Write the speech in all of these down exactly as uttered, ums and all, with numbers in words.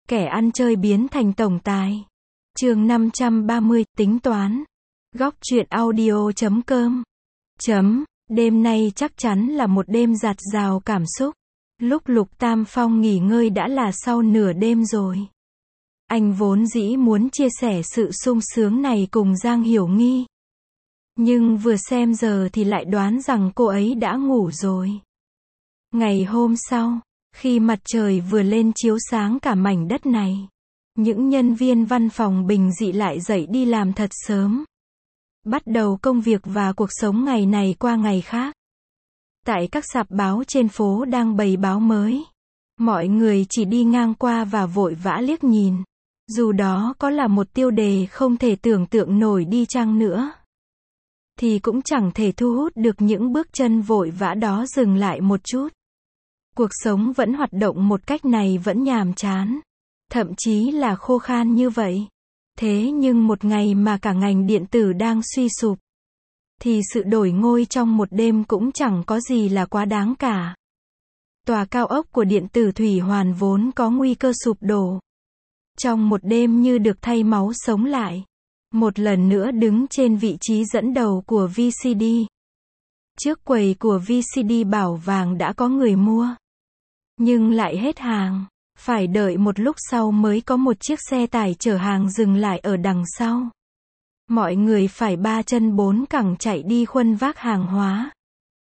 Kẻ ăn chơi biến thành tổng tài. Chương năm trăm ba mươi, tính toán. Góc truyện audio chấm com. Chấm, đêm nay chắc chắn là một đêm dạt dào cảm xúc. Lúc Lục Tam Phong nghỉ ngơi đã là sau nửa đêm rồi. Anh vốn dĩ muốn chia sẻ sự sung sướng này cùng Giang Hiểu Nghi. Nhưng vừa xem giờ thì lại đoán rằng cô ấy đã ngủ rồi. Ngày hôm sau, khi mặt trời vừa lên chiếu sáng cả mảnh đất này, những nhân viên văn phòng bình dị lại dậy đi làm thật sớm. Bắt đầu công việc và cuộc sống ngày này qua ngày khác. Tại các sạp báo trên phố đang bày báo mới. Mọi người chỉ đi ngang qua và vội vã liếc nhìn. Dù đó có là một tiêu đề không thể tưởng tượng nổi đi chăng nữa, thì cũng chẳng thể thu hút được những bước chân vội vã đó dừng lại một chút. Cuộc sống vẫn hoạt động một cách này vẫn nhàm chán. Thậm chí là khô khan như vậy. Thế nhưng một ngày mà cả ngành điện tử đang suy sụp, thì sự đổi ngôi trong một đêm cũng chẳng có gì là quá đáng cả. Tòa cao ốc của điện tử Thủy Hoàn vốn có nguy cơ sụp đổ. Trong một đêm như được thay máu sống lại. Một lần nữa đứng trên vị trí dẫn đầu của vê xê đê. Trước quầy của vê xê đê bảo vàng đã có người mua. Nhưng lại hết hàng. Phải đợi một lúc sau mới có một chiếc xe tải chở hàng dừng lại ở đằng sau. Mọi người phải ba chân bốn cẳng chạy đi khuân vác hàng hóa.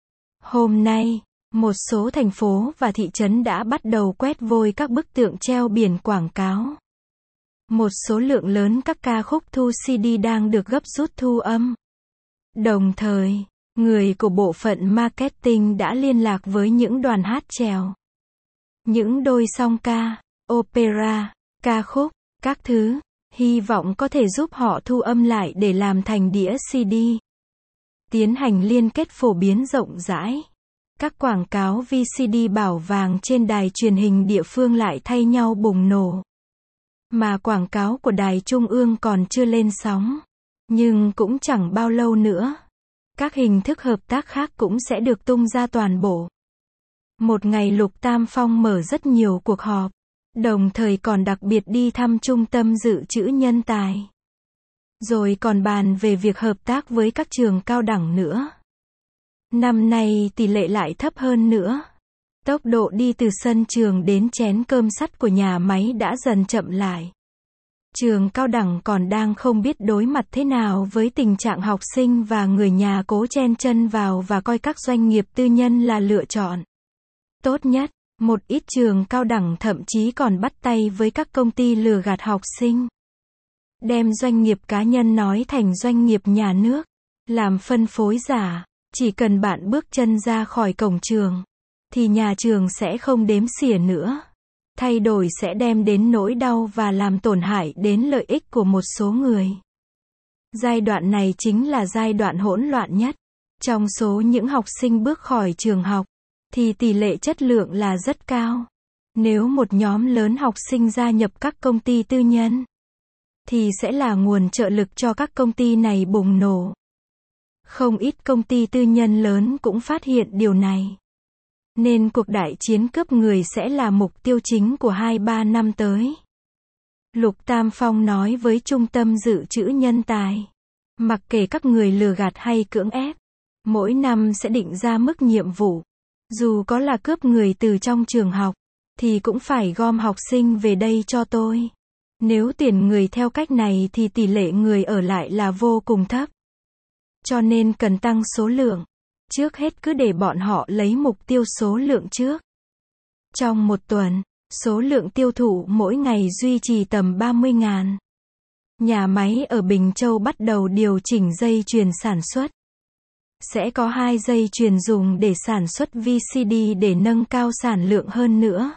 Hôm nay, một số thành phố và thị trấn đã bắt đầu quét vôi các bức tượng treo biển quảng cáo. Một số lượng lớn các ca khúc thu xê đê đang được gấp rút thu âm. Đồng thời, người của bộ phận marketing đã liên lạc với những đoàn hát chèo. Những đôi song ca, opera, ca khúc, các thứ, hy vọng có thể giúp họ thu âm lại để làm thành đĩa xê đê. Tiến hành liên kết phổ biến rộng rãi. Các quảng cáo vê xê đê bảo vàng trên đài truyền hình địa phương lại thay nhau bùng nổ. Mà quảng cáo của đài trung ương còn chưa lên sóng. Nhưng cũng chẳng bao lâu nữa, các hình thức hợp tác khác cũng sẽ được tung ra toàn bộ. Một ngày Lục Tam Phong mở rất nhiều cuộc họp, đồng thời còn đặc biệt đi thăm trung tâm dự trữ nhân tài. Rồi còn bàn về việc hợp tác với các trường cao đẳng nữa. Năm nay tỷ lệ lại thấp hơn nữa. Tốc độ đi từ sân trường đến chén cơm sắt của nhà máy đã dần chậm lại. Trường cao đẳng còn đang không biết đối mặt thế nào với tình trạng học sinh và người nhà cố chen chân vào và coi các doanh nghiệp tư nhân là lựa chọn tốt nhất. Một ít trường cao đẳng thậm chí còn bắt tay với các công ty lừa gạt học sinh. Đem doanh nghiệp cá nhân nói thành doanh nghiệp nhà nước. Làm phân phối giả. Chỉ cần bạn bước chân ra khỏi cổng trường, thì nhà trường sẽ không đếm xỉa nữa. Thay đổi sẽ đem đến nỗi đau và làm tổn hại đến lợi ích của một số người. Giai đoạn này chính là giai đoạn hỗn loạn nhất. Trong số những học sinh bước khỏi trường học, thì tỷ lệ chất lượng là rất cao. Nếu một nhóm lớn học sinh gia nhập các công ty tư nhân, thì sẽ là nguồn trợ lực cho các công ty này bùng nổ. Không ít công ty tư nhân lớn cũng phát hiện điều này. Nên cuộc đại chiến cướp người sẽ là mục tiêu chính của hai ba năm tới. Lục Tam Phong nói với trung tâm dự trữ nhân tài. Mặc kệ các người lừa gạt hay cưỡng ép, mỗi năm sẽ định ra mức nhiệm vụ. Dù có là cướp người từ trong trường học, thì cũng phải gom học sinh về đây cho tôi. Nếu tuyển người theo cách này thì tỷ lệ người ở lại là vô cùng thấp. Cho nên cần tăng số lượng. Trước hết cứ để bọn họ lấy mục tiêu số lượng trước. Trong một tuần, số lượng tiêu thụ mỗi ngày duy trì tầm ba mươi nghìn. Nhà máy ở Bình Châu bắt đầu điều chỉnh dây chuyền sản xuất. Sẽ có hai dây chuyền dùng để sản xuất vê xê đê để nâng cao sản lượng hơn nữa.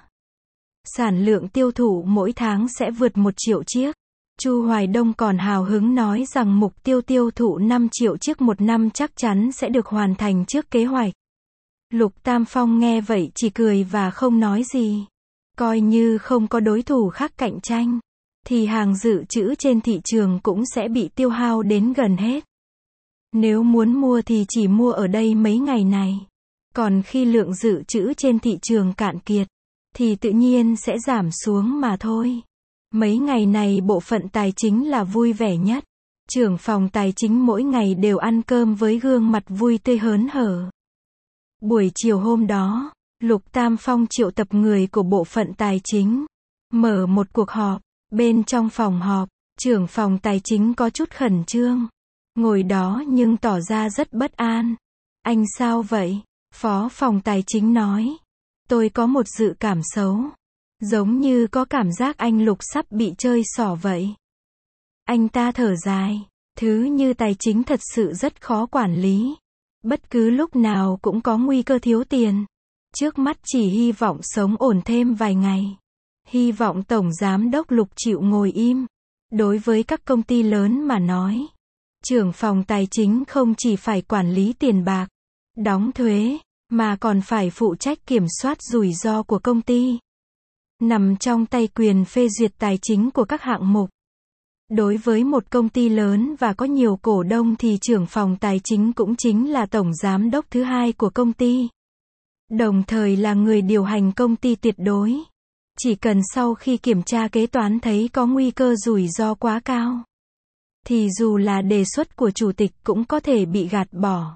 Sản lượng tiêu thụ mỗi tháng sẽ vượt một triệu chiếc. Chu Hoài Đông còn hào hứng nói rằng mục tiêu tiêu thụ năm triệu chiếc một năm chắc chắn sẽ được hoàn thành trước kế hoạch. Lục Tam Phong nghe vậy chỉ cười và không nói gì. Coi như không có đối thủ khác cạnh tranh, thì hàng dự trữ trên thị trường cũng sẽ bị tiêu hao đến gần hết. Nếu muốn mua thì chỉ mua ở đây mấy ngày này. Còn khi lượng dự trữ trên thị trường cạn kiệt, thì tự nhiên sẽ giảm xuống mà thôi. Mấy ngày này bộ phận tài chính là vui vẻ nhất. Trưởng phòng tài chính mỗi ngày đều ăn cơm với gương mặt vui tươi hớn hở. Buổi chiều hôm đó, Lục Tam Phong triệu tập người của bộ phận tài chính, mở một cuộc họp. Bên trong phòng họp, trưởng phòng tài chính có chút khẩn trương, ngồi đó nhưng tỏ ra rất bất an. Anh sao vậy? Phó phòng tài chính nói. Tôi có một dự cảm xấu. Giống như có cảm giác anh Lục sắp bị chơi xỏ vậy. Anh ta thở dài. Thứ như tài chính thật sự rất khó quản lý. Bất cứ lúc nào cũng có nguy cơ thiếu tiền. Trước mắt chỉ hy vọng sống ổn thêm vài ngày. Hy vọng Tổng Giám đốc Lục chịu ngồi im. Đối với các công ty lớn mà nói, trưởng phòng tài chính không chỉ phải quản lý tiền bạc, đóng thuế, mà còn phải phụ trách kiểm soát rủi ro của công ty. Nằm trong tay quyền phê duyệt tài chính của các hạng mục. Đối với một công ty lớn và có nhiều cổ đông thì trưởng phòng tài chính cũng chính là tổng giám đốc thứ hai của công ty. Đồng thời là người điều hành công ty tuyệt đối. Chỉ cần sau khi kiểm tra kế toán thấy có nguy cơ rủi ro quá cao, thì dù là đề xuất của chủ tịch cũng có thể bị gạt bỏ.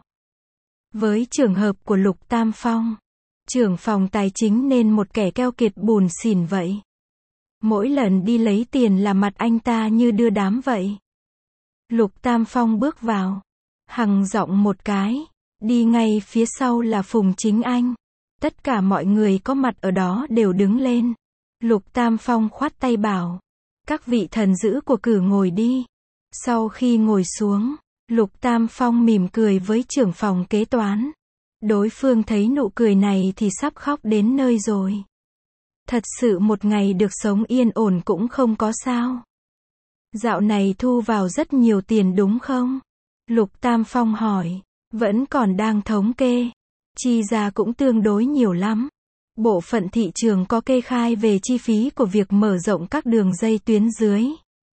Với trường hợp của Lục Tam Phong, trưởng phòng tài chính nên một kẻ keo kiệt bùn xỉn vậy. Mỗi lần đi lấy tiền là mặt anh ta như đưa đám vậy. Lục Tam Phong bước vào, hằng giọng một cái, đi ngay phía sau là Phùng Chính Anh. Tất cả mọi người có mặt ở đó đều đứng lên. Lục Tam Phong khoát tay bảo, các vị thần dữ của cử ngồi đi. Sau khi ngồi xuống, Lục Tam Phong mỉm cười với trưởng phòng kế toán. Đối phương thấy nụ cười này thì sắp khóc đến nơi rồi. Thật sự một ngày được sống yên ổn cũng không có sao. Dạo này thu vào rất nhiều tiền đúng không? Lục Tam Phong hỏi. Vẫn còn đang thống kê. Chi ra cũng tương đối nhiều lắm. Bộ phận thị trường có kê khai về chi phí của việc mở rộng các đường dây tuyến dưới.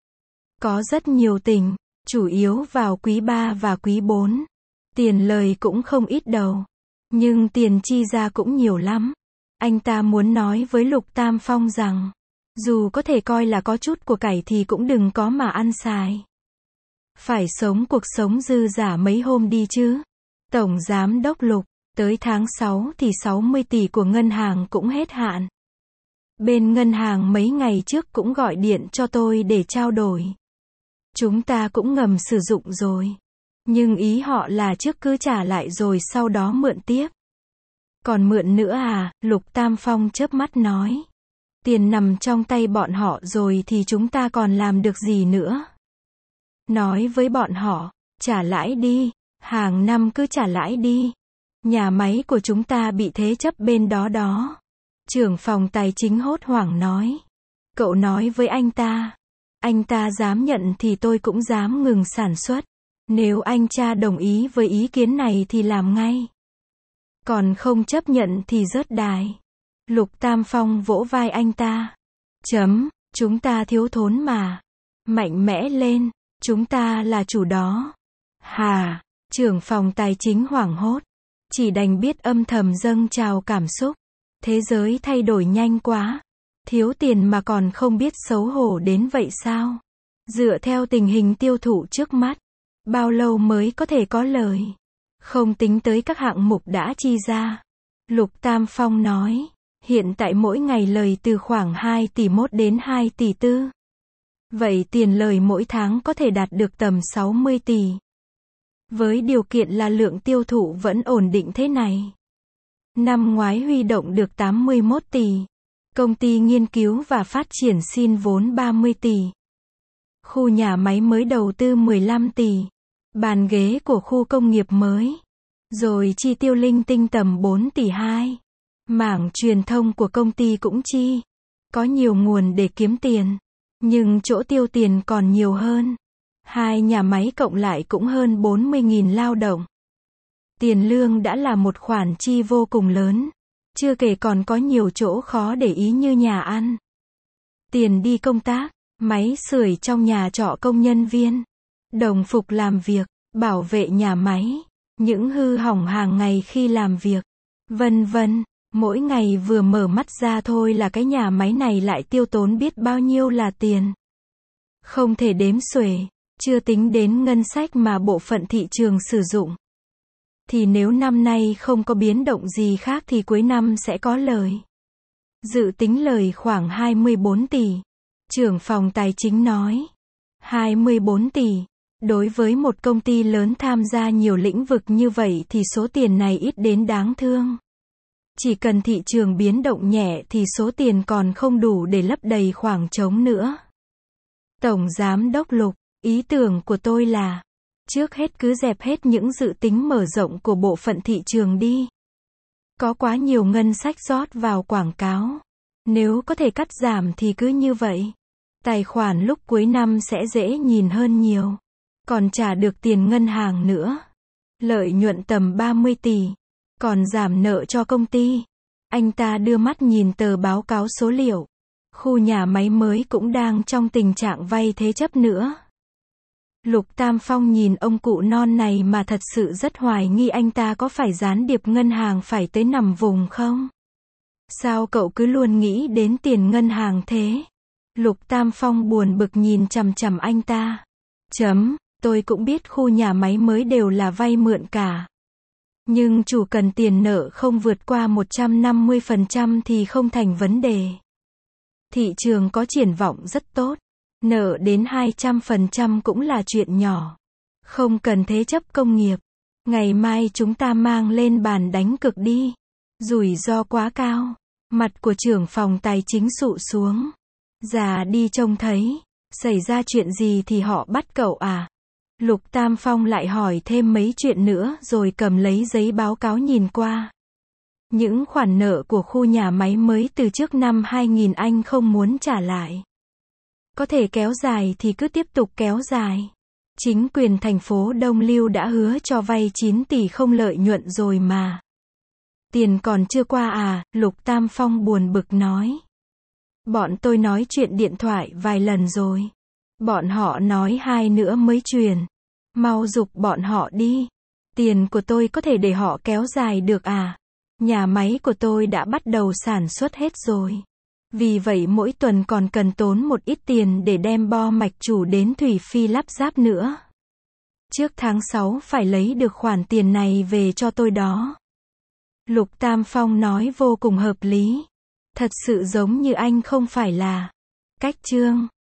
Có rất nhiều tỉnh, chủ yếu vào quý ba và quý bốn. Tiền lời cũng không ít đâu. Nhưng tiền chi ra cũng nhiều lắm. Anh ta muốn nói với Lục Tam Phong rằng, dù có thể coi là có chút của cải thì cũng đừng có mà ăn xài. Phải sống cuộc sống dư giả mấy hôm đi chứ. Tổng Giám đốc Lục, tới tháng sáu thì sáu mươi tỷ của ngân hàng cũng hết hạn. Bên ngân hàng mấy ngày trước cũng gọi điện cho tôi để trao đổi. Chúng ta cũng ngầm sử dụng rồi. Nhưng ý họ là trước cứ trả lại rồi sau đó mượn tiếp. Còn mượn nữa à? Lục Tam Phong chớp mắt nói. Tiền nằm trong tay bọn họ rồi thì chúng ta còn làm được gì nữa? Nói với bọn họ, trả lãi đi, hàng năm cứ trả lãi đi. Nhà máy của chúng ta bị thế chấp bên đó đó. Trưởng phòng tài chính hốt hoảng nói. Cậu nói với anh ta. Anh ta dám nhận thì tôi cũng dám ngừng sản xuất. Nếu anh cha đồng ý với ý kiến này thì làm ngay. Còn không chấp nhận thì rớt đài. Lục Tam Phong vỗ vai anh ta. Chấm, chúng ta thiếu thốn mà. Mạnh mẽ lên, chúng ta là chủ đó. Hà, trưởng phòng tài chính hoảng hốt. Chỉ đành biết âm thầm dâng trào cảm xúc. Thế giới thay đổi nhanh quá. Thiếu tiền mà còn không biết xấu hổ đến vậy sao? Dựa theo tình hình tiêu thụ trước mắt, bao lâu mới có thể có lời? Không tính tới các hạng mục đã chi ra. Lục Tam Phong nói, hiện tại mỗi ngày lời từ khoảng hai tỷ mốt đến hai tỷ tư. Vậy tiền lời mỗi tháng có thể đạt được tầm sáu mươi tỷ. Với điều kiện là lượng tiêu thụ vẫn ổn định thế này. Năm ngoái huy động được tám mươi mốt tỷ. Công ty nghiên cứu và phát triển xin vốn ba mươi tỷ. Khu nhà máy mới đầu tư mười lăm tỷ. Bàn ghế của khu công nghiệp mới. Rồi chi tiêu linh tinh tầm bốn tỷ hai. Mảng truyền thông của công ty cũng chi. Có nhiều nguồn để kiếm tiền. Nhưng chỗ tiêu tiền còn nhiều hơn. Hai nhà máy cộng lại cũng hơn bốn mươi nghìn lao động. Tiền lương đã là một khoản chi vô cùng lớn. Chưa kể còn có nhiều chỗ khó để ý như nhà ăn. Tiền đi công tác, máy sưởi trong nhà trọ công nhân viên. Đồng phục làm việc, bảo vệ nhà máy. Những hư hỏng hàng ngày khi làm việc. Vân vân. Mỗi ngày vừa mở mắt ra thôi là cái nhà máy này lại tiêu tốn biết bao nhiêu là tiền. Không thể đếm xuể, chưa tính đến ngân sách mà bộ phận thị trường sử dụng. Thì nếu năm nay không có biến động gì khác thì cuối năm sẽ có lời. Dự tính lời khoảng hai mươi bốn tỷ. Trưởng phòng tài chính nói. hai mươi bốn tỷ. Đối với một công ty lớn tham gia nhiều lĩnh vực như vậy thì số tiền này ít đến đáng thương. Chỉ cần thị trường biến động nhẹ thì số tiền còn không đủ để lấp đầy khoảng trống nữa. Tổng Giám đốc Lục, ý tưởng của tôi là, trước hết cứ dẹp hết những dự tính mở rộng của bộ phận thị trường đi. Có quá nhiều ngân sách rót vào quảng cáo. Nếu có thể cắt giảm thì cứ như vậy. Tài khoản lúc cuối năm sẽ dễ nhìn hơn nhiều. Còn trả được tiền ngân hàng nữa. Lợi nhuận tầm ba mươi tỷ. Còn giảm nợ cho công ty. Anh ta đưa mắt nhìn tờ báo cáo số liệu. Khu nhà máy mới cũng đang trong tình trạng vay thế chấp nữa. Lục Tam Phong nhìn ông cụ non này mà thật sự rất hoài nghi anh ta có phải gián điệp ngân hàng phải tới nằm vùng không? Sao cậu cứ luôn nghĩ đến tiền ngân hàng thế? Lục Tam Phong buồn bực nhìn chằm chằm anh ta. Chấm, tôi cũng biết khu nhà máy mới đều là vay mượn cả. Nhưng chủ cần tiền nợ không vượt qua một trăm năm mươi phần trăm thì không thành vấn đề. Thị trường có triển vọng rất tốt. Nợ đến hai trăm phần trăm cũng là chuyện nhỏ. Không cần thế chấp công nghiệp. Ngày mai chúng ta mang lên bàn đánh cược đi. Rủi ro quá cao. Mặt của trưởng phòng tài chính sụ xuống. Già đi trông thấy. Xảy ra chuyện gì thì họ bắt cậu à? Lục Tam Phong lại hỏi thêm mấy chuyện nữa rồi cầm lấy giấy báo cáo nhìn qua. Những khoản nợ của khu nhà máy mới từ trước năm hai nghìn anh không muốn trả lại. Có thể kéo dài thì cứ tiếp tục kéo dài. Chính quyền thành phố Đông Lưu đã hứa cho vay chín tỷ không lợi nhuận rồi mà. Tiền còn chưa qua à? Lục Tam Phong buồn bực nói. Bọn tôi nói chuyện điện thoại vài lần rồi. Bọn họ nói hai nữa mới truyền. Mau giục bọn họ đi. Tiền của tôi có thể để họ kéo dài được à? Nhà máy của tôi đã bắt đầu sản xuất hết rồi. Vì vậy mỗi tuần còn cần tốn một ít tiền để đem bo mạch chủ đến Thủy Phi lắp ráp nữa. Trước tháng sáu phải lấy được khoản tiền này về cho tôi đó. Lục Tam Phong nói vô cùng hợp lý. Thật sự giống như anh không phải là cách chương.